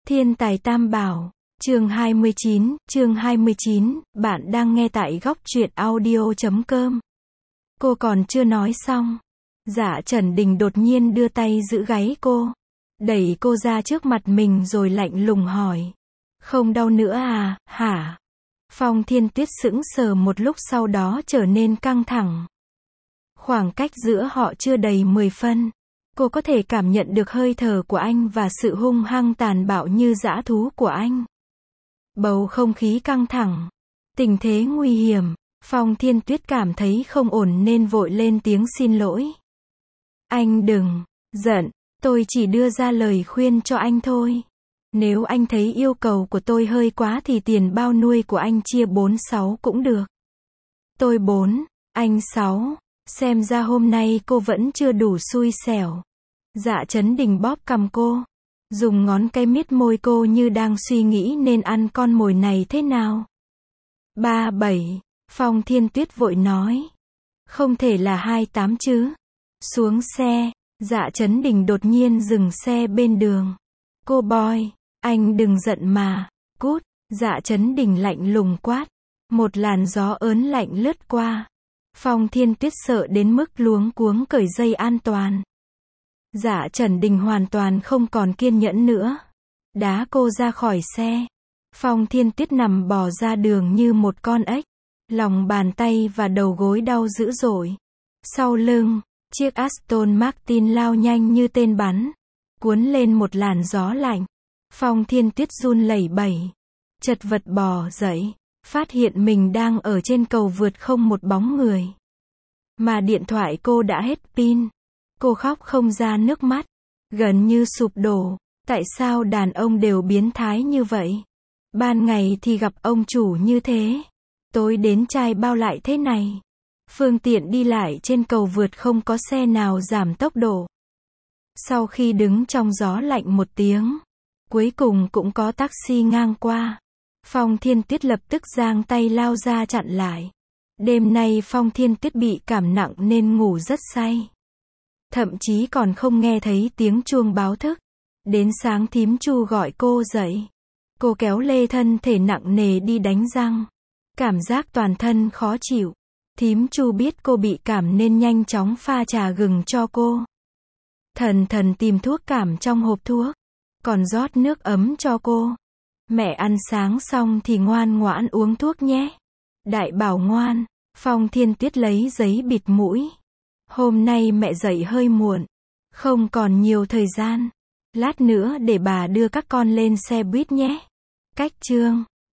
Thiên tài tam bảo, chương 29, bạn đang nghe tại góc truyện audio.com. Cô còn chưa nói xong. Dạ Trần Đình đột nhiên đưa tay giữ gáy cô. Đẩy cô ra trước mặt mình rồi lạnh lùng hỏi. Không đau nữa à, hả? Phong Thiên Tuyết sững sờ một lúc sau đó trở nên căng thẳng. Khoảng cách giữa họ chưa đầy 10 phân. Cô có thể cảm nhận được hơi thở của anh và sự hung hăng tàn bạo như dã thú của anh. Bầu không khí căng thẳng. Tình thế nguy hiểm. Phong Thiên Tuyết cảm thấy không ổn nên vội lên tiếng xin lỗi. Anh đừng giận, tôi chỉ đưa ra lời khuyên cho anh thôi. Nếu anh thấy yêu cầu của tôi hơi quá thì tiền bao nuôi của anh chia 4/6 cũng được. Tôi 4, anh 6. Xem ra hôm nay cô vẫn chưa đủ xui xẻo. Dạ Trấn Đình bóp cằm cô. Dùng ngón cái miết môi cô như đang suy nghĩ nên ăn con mồi này thế nào. 37. Phong Thiên Tuyết vội nói. Không thể là 28 chứ. Xuống xe. Dạ Trấn Đình đột nhiên dừng xe bên đường. Cô boy, anh đừng giận mà. Cút. Dạ Trấn Đình lạnh lùng quát. Một làn gió ớn lạnh lướt qua. Phong Thiên Tuyết sợ đến mức luống cuống cởi dây an toàn. Dạ Trần Đình hoàn toàn không còn kiên nhẫn nữa. Đá cô ra khỏi xe. Phong Thiên Tuyết nằm bò ra đường như một con ếch. Lòng bàn tay và đầu gối đau dữ dội. Sau lưng, chiếc Aston Martin lao nhanh như tên bắn. Cuốn lên một làn gió lạnh. Phong Thiên Tuyết run lẩy bẩy. Chật vật bò dậy. Phát hiện mình đang ở trên cầu vượt không một bóng người. Mà điện thoại cô đã hết pin. Cô khóc không ra nước mắt. Gần như sụp đổ. Tại sao đàn ông đều biến thái như vậy? Ban ngày thì gặp ông chủ như thế. Tối đến trai bao lại thế này. Phương tiện đi lại trên cầu vượt không có xe nào giảm tốc độ. Sau khi đứng trong gió lạnh một tiếng. Cuối cùng cũng có taxi ngang qua. Phong Thiên Tuyết lập tức giang tay lao ra chặn lại. Đêm nay Phong Thiên Tuyết bị cảm nặng nên ngủ rất say. Thậm chí còn không nghe thấy tiếng chuông báo thức. Đến sáng thím Chu gọi cô dậy. Cô kéo lê thân thể nặng nề đi đánh răng. Cảm giác toàn thân khó chịu. Thím Chu biết cô bị cảm nên nhanh chóng pha trà gừng cho cô. Thần tìm thuốc cảm trong hộp thuốc. Còn rót nước ấm cho cô. Mẹ ăn sáng xong thì ngoan ngoãn uống thuốc nhé. Đại bảo ngoan. Phong Thiên Tuyết lấy giấy bịt mũi. Hôm nay mẹ dậy hơi muộn. Không còn nhiều thời gian. Lát nữa để bà đưa các con lên xe buýt nhé. Cách chương